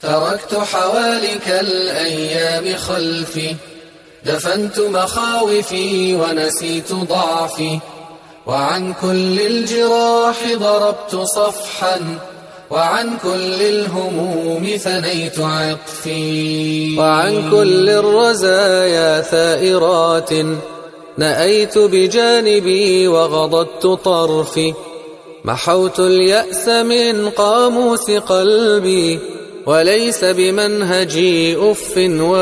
تركت حوالك الأيام خلفي، دفنت مخاوفي ونسيت ضعفي، وعن كل الجراح ضربت صفحا، وعن كل الهموم ثنيت عطفي، وعن كل الرزايا ثائرات نأيت بجانبي وغضضت طرفي، محوت اليأس من قاموس قلبي، وليس بمنهجي أف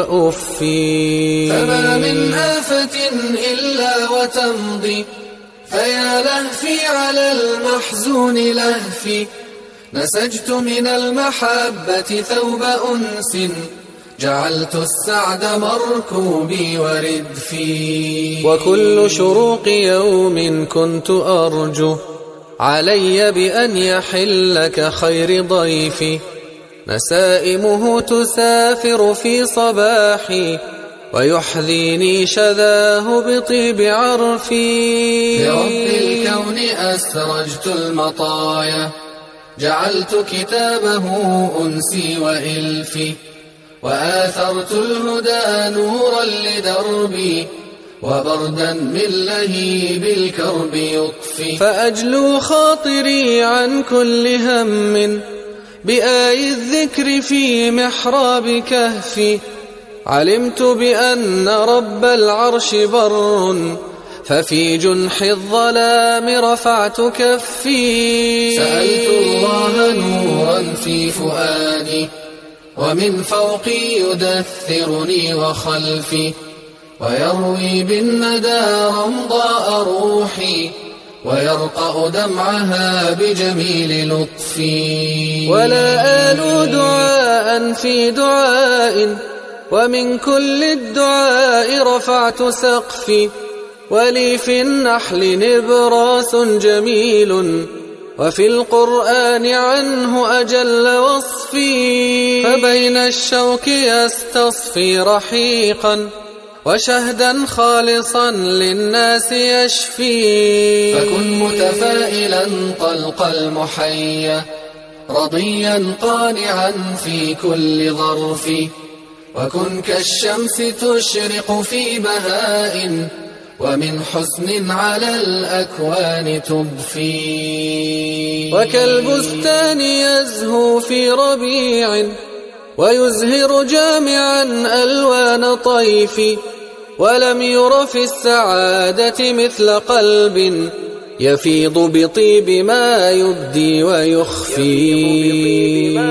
وأفي. فما من آفة إلا وتمضي، فيا لهفي على المحزون لهفي، نسجت من المحبة ثوب أنس، جعلت السعد مركوبي وردفي، وكل شروق يوم كنت أرجو علي بأن يحل كخير ضيفي، نسائمه تسافر في صباحي، ويحذيني شذاه بطيب عرفي. لرب الكون أسرجت المطايا، جعلت كتابه أنسي وإلفي، وآثرت الهدى نورا لدربي، وبردا من لهيب الكرب يطفي. فأجلو خاطري عن كل هم بآي الذكر في محراب كهفي، علمت بأن رب العرش بر، ففي جنح الظلام رفعت كفي. سألت الله نورا في فؤادي، ومن فوقي يدثرني وخلفي، ويروي بالندى رمضاء روحي، ويرقأ دمعها بجميل لطفي. ولا آل دعاء في دعاء، ومن كل الدعاء رفعت سقفي، ولي في النحل نبراس جميل، وفي القرآن عنه أجل وصفي. فبين الشوك يستصفي رحيقا، وشهدا خالصا للناس يشفي. فكن متفائلا طلق المحيا، رضيا قانعا في كل ظرف، وكن كالشمس تشرق في بهاء، ومن حسن على الأكوان تضفي. وكالبستان يزهو في ربيع، ويزهر جامعا ألوان طيف، ولم ير في السعادة مثل قلب يفيض بطيب ما يبدي ويخفي.